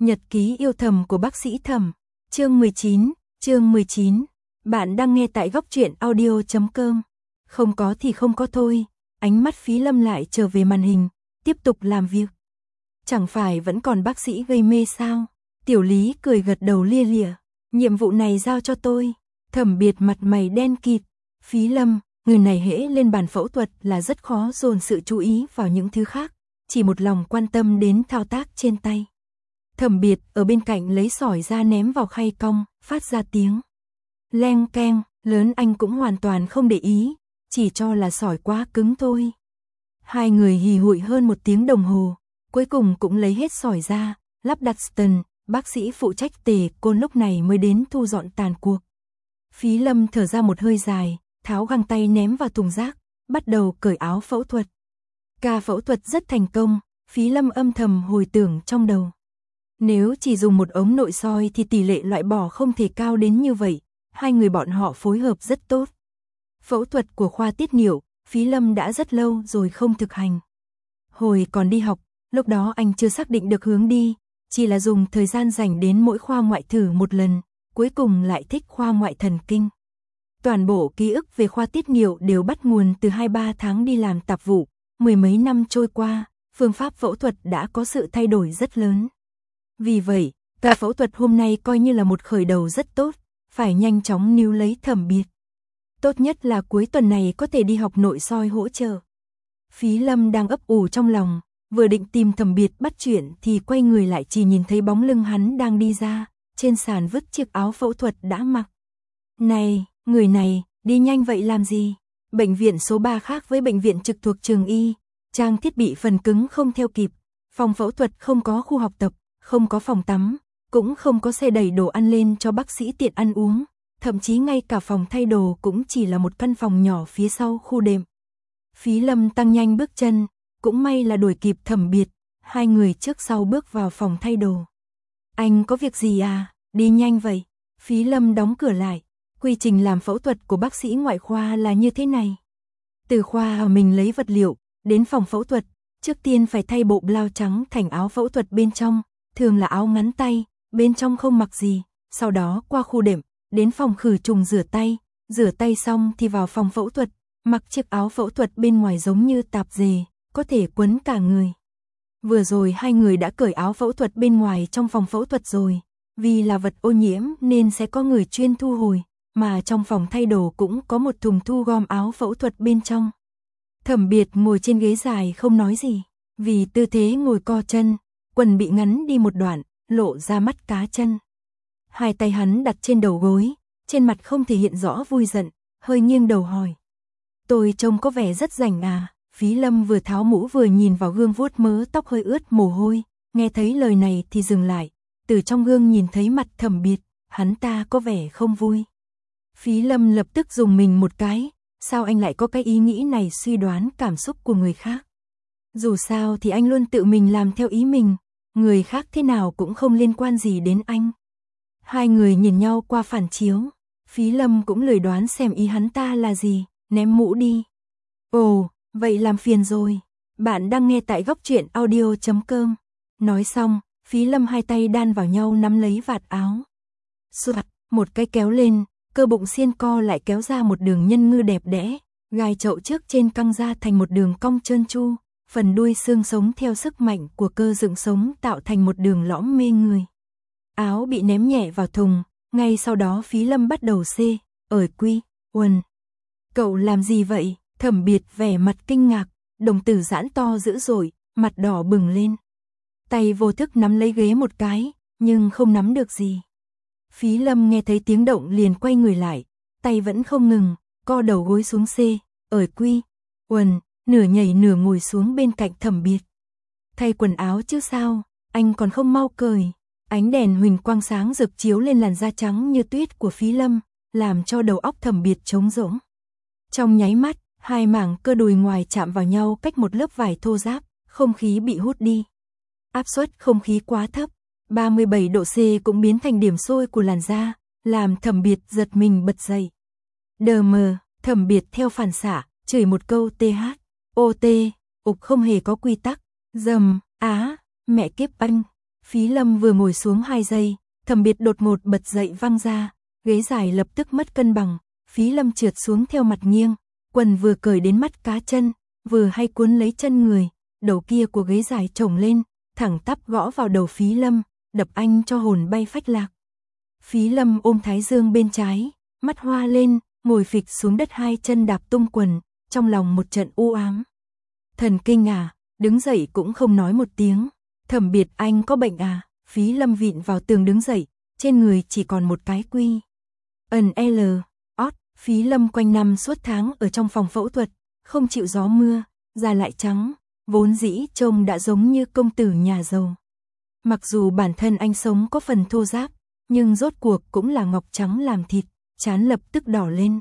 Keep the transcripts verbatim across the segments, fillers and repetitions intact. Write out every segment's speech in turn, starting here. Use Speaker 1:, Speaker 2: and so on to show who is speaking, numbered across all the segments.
Speaker 1: Nhật ký yêu thầm của bác sĩ Thẩm, chương mười chín, chương mười chín. Bạn đang nghe tại góc truyện audio chấm com. Không có thì không có thôi, ánh mắt Phí Lâm lại trở về màn hình, tiếp tục làm việc. Chẳng phải vẫn còn bác sĩ gây mê sao? Tiểu Lý cười gật đầu lia lịa, nhiệm vụ này giao cho tôi. Thẩm Biệt mặt mày đen kịt, Phí Lâm, người này hễ lên bàn phẫu thuật là rất khó dồn sự chú ý vào những thứ khác, chỉ một lòng quan tâm đến thao tác trên tay. Thẩm Biệt ở bên cạnh lấy sỏi ra ném vào khay cong, phát ra tiếng leng keng, lớn anh cũng hoàn toàn không để ý, chỉ cho là sỏi quá cứng thôi. Hai người hì hụi hơn một tiếng đồng hồ, cuối cùng cũng lấy hết sỏi ra, lắp đặt Ston, bác sĩ phụ trách tề côn lúc này mới đến thu dọn tàn cuộc. Phí Lâm thở ra một hơi dài, tháo găng tay ném vào thùng rác, bắt đầu cởi áo phẫu thuật. Ca phẫu thuật rất thành công, Phí Lâm âm thầm hồi tưởng trong đầu. Nếu chỉ dùng một ống nội soi thì tỷ lệ loại bỏ không thể cao đến như vậy, hai người bọn họ phối hợp rất tốt. Phẫu thuật của khoa tiết niệu, Phí Lâm đã rất lâu rồi không thực hành. Hồi còn đi học, lúc đó anh chưa xác định được hướng đi, chỉ là dùng thời gian dành đến mỗi khoa ngoại thử một lần, cuối cùng lại thích khoa ngoại thần kinh. Toàn bộ ký ức về khoa tiết niệu đều bắt nguồn từ hai ba tháng đi làm tạp vụ, mười mấy năm trôi qua, phương pháp phẫu thuật đã có sự thay đổi rất lớn. Vì vậy, ca phẫu thuật hôm nay coi như là một khởi đầu rất tốt, phải nhanh chóng níu lấy Thẩm Biệt. Tốt nhất là cuối tuần này có thể đi học nội soi hỗ trợ. Phí Lâm đang ấp ủ trong lòng, vừa định tìm Thẩm Biệt bắt chuyện thì quay người lại chỉ nhìn thấy bóng lưng hắn đang đi ra, trên sàn vứt chiếc áo phẫu thuật đã mặc. Này, người này, đi nhanh vậy làm gì? Bệnh viện số ba khác với bệnh viện trực thuộc trường y, trang thiết bị phần cứng không theo kịp, phòng phẫu thuật không có khu học tập, không có phòng tắm, cũng không có xe đẩy đồ ăn lên cho bác sĩ tiện ăn uống, thậm chí ngay cả phòng thay đồ cũng chỉ là một căn phòng nhỏ phía sau khu đệm. Phí Lâm tăng nhanh bước chân, cũng may là đuổi kịp Thẩm Biệt, hai người trước sau bước vào phòng thay đồ. Anh có việc gì à, đi nhanh vậy? Phí Lâm đóng cửa lại, quy trình làm phẫu thuật của bác sĩ ngoại khoa là như thế này. Từ khoa mình lấy vật liệu, đến phòng phẫu thuật, trước tiên phải thay bộ blau trắng thành áo phẫu thuật bên trong, thường là áo ngắn tay, bên trong không mặc gì, sau đó qua khu đệm, đến phòng khử trùng rửa tay, rửa tay xong thì vào phòng phẫu thuật, mặc chiếc áo phẫu thuật bên ngoài giống như tạp dề, có thể quấn cả người. Vừa rồi hai người đã cởi áo phẫu thuật bên ngoài trong phòng phẫu thuật rồi, vì là vật ô nhiễm nên sẽ có người chuyên thu hồi, mà trong phòng thay đồ cũng có một thùng thu gom áo phẫu thuật bên trong. Thẩm Biệt ngồi trên ghế dài không nói gì, vì tư thế ngồi co chân, quần bị ngắn đi một đoạn, lộ ra mắt cá chân. Hai tay hắn đặt trên đầu gối, trên mặt không thể hiện rõ vui giận, hơi nghiêng đầu hỏi. Tôi trông có vẻ rất rảnh à? Phí Lâm vừa tháo mũ vừa nhìn vào gương vuốt mớ tóc hơi ướt mồ hôi, nghe thấy lời này thì dừng lại, từ trong gương nhìn thấy mặt Thẩm Biệt, hắn ta có vẻ không vui. Phí Lâm lập tức dùng mình một cái, sao anh lại có cái ý nghĩ này suy đoán cảm xúc của người khác? Dù sao thì anh luôn tự mình làm theo ý mình, người khác thế nào cũng không liên quan gì đến anh. Hai người nhìn nhau qua phản chiếu, Phí Lâm cũng lười đoán xem ý hắn ta là gì, ném mũ đi. Ồ, vậy làm phiền rồi, bạn đang nghe tại góc truyện audio chấm com. Nói xong, Phí Lâm hai tay đan vào nhau nắm lấy vạt áo. Soạt, một cái kéo lên, cơ bụng xiên co lại kéo ra một đường nhân ngư đẹp đẽ, gai chậu trước trên căng ra thành một đường cong trơn tru, phần đuôi xương sống theo sức mạnh của cơ dựng sống tạo thành một đường lõm mê người. Áo bị ném nhẹ vào thùng, ngay sau đó Phí Lâm bắt đầu xê, ởi quy, quần. Cậu làm gì vậy? Thẩm Biệt vẻ mặt kinh ngạc, đồng tử giãn to dữ dội, mặt đỏ bừng lên. Tay vô thức nắm lấy ghế một cái, nhưng không nắm được gì. Phí Lâm nghe thấy tiếng động liền quay người lại, tay vẫn không ngừng, co đầu gối xuống xê, ởi quy, quần, nửa nhảy nửa ngồi xuống bên cạnh Thẩm Biệt. Thay quần áo chứ sao, anh còn không mau cởi. Ánh đèn huỳnh quang sáng rực chiếu lên làn da trắng như tuyết của Phí Lâm, làm cho đầu óc Thẩm Biệt trống rỗng. Trong nháy mắt, hai mảng cơ đùi ngoài chạm vào nhau cách một lớp vải thô ráp, không khí bị hút đi. Áp suất không khí quá thấp, ba mươi bảy độ C cũng biến thành điểm sôi của làn da, làm Thẩm Biệt giật mình bật dậy. Đờ mờ, Thẩm Biệt theo phản xạ, chửi một câu th, ot, ục không hề có quy tắc, dầm, á, mẹ kiếp anh. Phí Lâm vừa ngồi xuống hai giây, Thẩm Biệt đột ngột bật dậy văng ra, ghế dài lập tức mất cân bằng, Phí Lâm trượt xuống theo mặt nghiêng, quần vừa cởi đến mắt cá chân, vừa hay cuốn lấy chân người, đầu kia của ghế dài chổng lên, thẳng tắp gõ vào đầu Phí Lâm, đập anh cho hồn bay phách lạc. Phí Lâm ôm thái dương bên trái, mắt hoa lên, ngồi phịch xuống đất hai chân đạp tung quần, trong lòng một trận u ám. Thần kinh à, đứng dậy cũng không nói một tiếng. Thẩm Biệt, anh có bệnh à? Phí Lâm vịn vào tường đứng dậy, trên người chỉ còn một cái quy. Ẩn L, ót, Phí Lâm quanh năm suốt tháng ở trong phòng phẫu thuật, không chịu gió mưa, da lại trắng, vốn dĩ trông đã giống như công tử nhà giàu. Mặc dù bản thân anh sống có phần thô ráp, nhưng rốt cuộc cũng là ngọc trắng làm thịt, trán lập tức đỏ lên.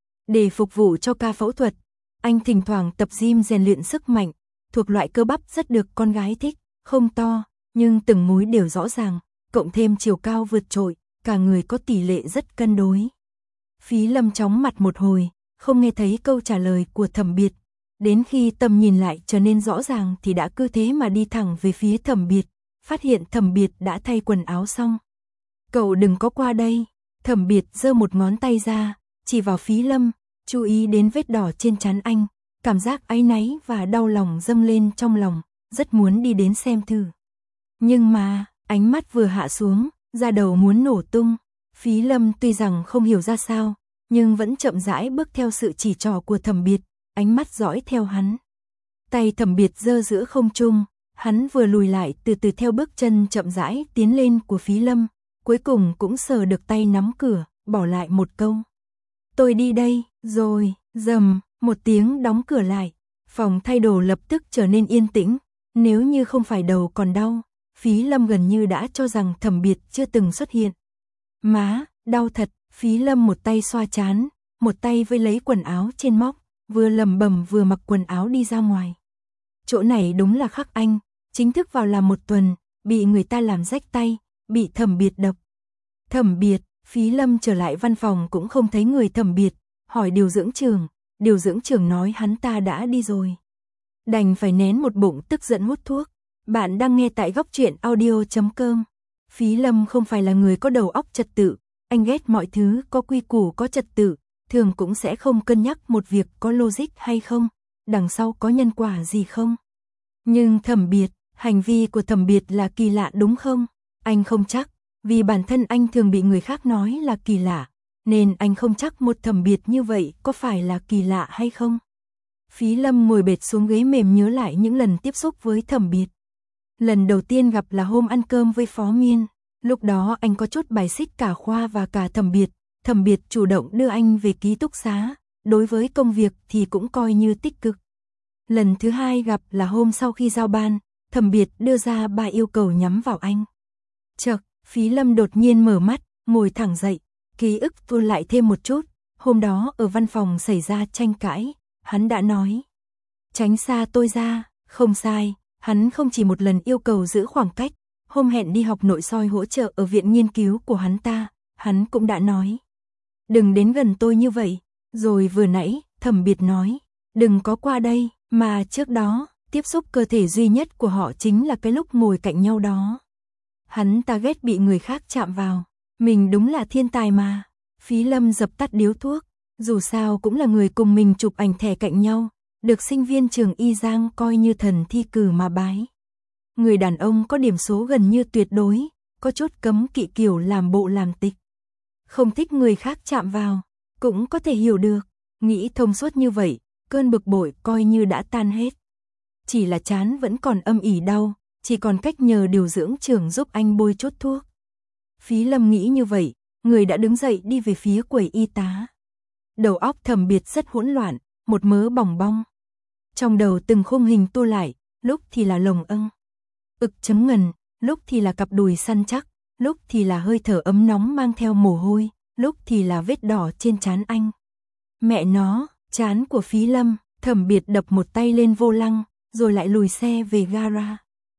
Speaker 1: Để phục vụ cho ca phẫu thuật, anh thỉnh thoảng tập gym rèn luyện sức mạnh, thuộc loại cơ bắp rất được con gái thích, không to, nhưng từng múi đều rõ ràng, cộng thêm chiều cao vượt trội, cả người có tỷ lệ rất cân đối. Phí Lâm chóng mặt một hồi, không nghe thấy câu trả lời của Thẩm Biệt, đến khi tầm nhìn lại trở nên rõ ràng thì đã cứ thế mà đi thẳng về phía Thẩm Biệt, phát hiện Thẩm Biệt đã thay quần áo xong. Cậu đừng có qua đây. Thẩm Biệt giơ một ngón tay ra, chỉ vào Phí Lâm, chú ý đến vết đỏ trên trán anh, cảm giác áy náy và đau lòng dâng lên trong lòng, rất muốn đi đến xem thử. Nhưng mà, ánh mắt vừa hạ xuống, da đầu muốn nổ tung. Phí Lâm tuy rằng không hiểu ra sao, nhưng vẫn chậm rãi bước theo sự chỉ trỏ của Thẩm Biệt, ánh mắt dõi theo hắn. Tay Thẩm Biệt giơ giữa không trung, hắn vừa lùi lại từ từ theo bước chân chậm rãi tiến lên của Phí Lâm, cuối cùng cũng sờ được tay nắm cửa, bỏ lại một câu. Tôi đi đây, rồi, rầm, một tiếng đóng cửa lại, phòng thay đồ lập tức trở nên yên tĩnh, nếu như không phải đầu còn đau, Phí Lâm gần như đã cho rằng Thẩm Biệt chưa từng xuất hiện. Má, đau thật, Phí Lâm một tay xoa trán, một tay vây lấy quần áo trên móc, vừa lầm bầm vừa mặc quần áo đi ra ngoài. Chỗ này đúng là khắc anh, chính thức vào làm một tuần, bị người ta làm rách tay, bị Thẩm Biệt đập. Thẩm Biệt, Phí Lâm trở lại văn phòng cũng không thấy người Thẩm Biệt, hỏi điều dưỡng trưởng, điều dưỡng trưởng nói hắn ta đã đi rồi. Đành phải nén một bụng tức giận hút thuốc. Bạn đang nghe tại góc truyện audio chấm com. Phí Lâm không phải là người có đầu óc trật tự, anh ghét mọi thứ có quy củ có trật tự, thường cũng sẽ không cân nhắc một việc có logic hay không, đằng sau có nhân quả gì không. Nhưng Thẩm Biệt, hành vi của Thẩm Biệt là kỳ lạ đúng không? Anh không chắc, vì bản thân anh thường bị người khác nói là kỳ lạ, nên anh không chắc một Thẩm Biệt như vậy có phải là kỳ lạ hay không. Phí Lâm ngồi bệt xuống ghế mềm nhớ lại những lần tiếp xúc với Thẩm Biệt. Lần đầu tiên gặp là hôm ăn cơm với Phó Miên, lúc đó anh có chút bài xích cả Khoa và cả Thẩm Biệt, Thẩm Biệt chủ động đưa anh về ký túc xá, đối với công việc thì cũng coi như tích cực. Lần thứ hai gặp là hôm sau khi giao ban, Thẩm Biệt đưa ra ba yêu cầu nhắm vào anh. Chợt, Phí Lâm đột nhiên mở mắt, ngồi thẳng dậy, ký ức tua lại thêm một chút, hôm đó ở văn phòng xảy ra tranh cãi, hắn đã nói. Tránh xa tôi ra, không sai, hắn không chỉ một lần yêu cầu giữ khoảng cách, hôm hẹn đi học nội soi hỗ trợ ở viện nghiên cứu của hắn ta, hắn cũng đã nói. Đừng đến gần tôi như vậy, rồi vừa nãy, Thẩm Biệt nói, đừng có qua đây, mà trước đó, tiếp xúc cơ thể duy nhất của họ chính là cái lúc ngồi cạnh nhau đó. Hắn ta ghét bị người khác chạm vào, mình đúng là thiên tài mà. Phí Lâm dập tắt điếu thuốc, dù sao cũng là người cùng mình chụp ảnh thẻ cạnh nhau, được sinh viên trường Y Giang coi như thần thi cử mà bái. Người đàn ông có điểm số gần như tuyệt đối, có chút cấm kỵ kiểu làm bộ làm tịch. Không thích người khác chạm vào, cũng có thể hiểu được, nghĩ thông suốt như vậy, cơn bực bội coi như đã tan hết. Chỉ là trán vẫn còn âm ỉ đau, chỉ còn cách nhờ điều dưỡng trưởng giúp anh bôi chốt thuốc. Phí Lâm nghĩ như vậy, người đã đứng dậy đi về phía quầy y tá. Đầu óc Thẩm Biệt rất hỗn loạn, một mớ bòng bong. Trong đầu từng khung hình tua lại, lúc thì là lồng âng, ực chấm ngần, lúc thì là cặp đùi săn chắc, lúc thì là hơi thở ấm nóng mang theo mồ hôi, lúc thì là vết đỏ trên trán anh. Mẹ nó, trán của Phí Lâm, Thẩm Biệt đập một tay lên vô lăng, rồi lại lùi xe về gara.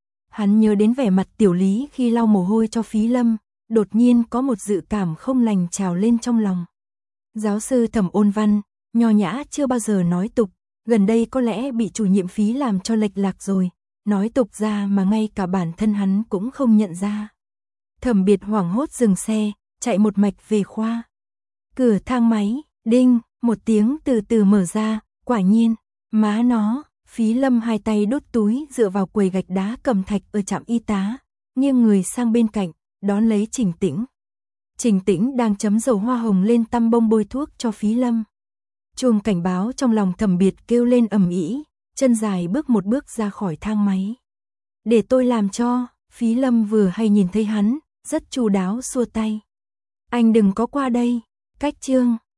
Speaker 1: Hắn nhớ đến vẻ mặt Tiểu Lý khi lau mồ hôi cho Phí Lâm, đột nhiên có một dự cảm không lành trào lên trong lòng. Giáo sư Thẩm ôn văn, nho nhã chưa bao giờ nói tục, gần đây có lẽ bị chủ nhiệm Phí làm cho lệch lạc rồi, nói tục ra mà ngay cả bản thân hắn cũng không nhận ra. Thẩm Biệt hoảng hốt dừng xe, chạy một mạch về khoa. Cửa thang máy, đinh, một tiếng từ từ mở ra, quả nhiên, má nó, Phí Lâm hai tay đút túi dựa vào quầy gạch đá cẩm thạch ở trạm y tá, nghiêng người sang bên cạnh, đón lấy Trình Tĩnh. Trình Tĩnh đang chấm dầu hoa hồng lên tăm bông bôi thuốc cho Phí Lâm. Chuông cảnh báo trong lòng Thẩm Biệt kêu lên ầm ĩ, chân dài bước một bước ra khỏi thang máy. Để tôi làm cho, Phí Lâm vừa hay nhìn thấy hắn, rất chu đáo xua tay. Anh đừng có qua đây, cách chương.